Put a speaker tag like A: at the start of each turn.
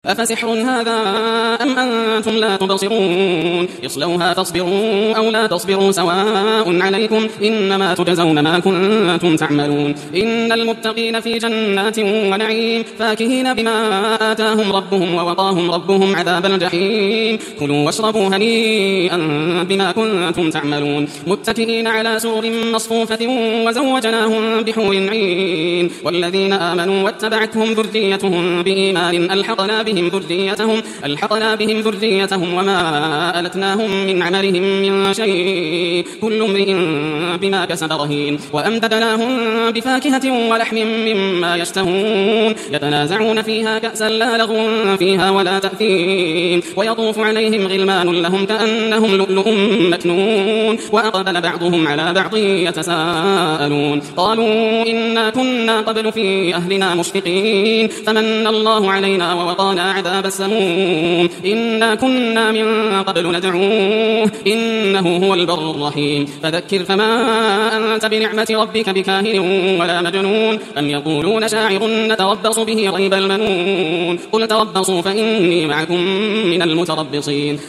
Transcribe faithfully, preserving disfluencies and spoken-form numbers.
A: أفسحر هذا أم أنتم لا تبصرون يصلوها تصبروا أو لا تصبروا سواء عليكم إنما تجزون ما كنتم تعملون إن المتقين في جنات ونعيم فاكهين بما آتاهم ربهم ووقاهم ربهم عذاب الجحيم كلوا واشربوا هنيئا بما كنتم تعملون متكئين على سرر مصفوفة وزوجناهم بحور عين والذين آمنوا واتبعتهم ذريتهم بإيمان ألحقنا بهم ذريتهم ألحقنا بهم ذريتهم وما ألتناهم من عملهم من شيء كل امرئ بما كسب رهين وأمددناهم بفاكهة ولحم مما يشتهون يتنازعون فيها كأسا لا لغو فيها ولا تأثيم ويطوف عليهم غلمان لهم كأنهم لؤلؤ مكنون وأقبل بعضهم على بعض يتساءلون قالوا إنا كنا قبل في أهلنا مشفقين فمن الله علينا ووقانا عذاب السموم إنا كنا من قبل ندعوه إنه هو البر الرحيم فذكر فما أنت بنعمة ربك بكاهن ولا مجنون أم يقولون شاعر نتربص به ريب المنون قل تربصوا فإني معكم من المتربصين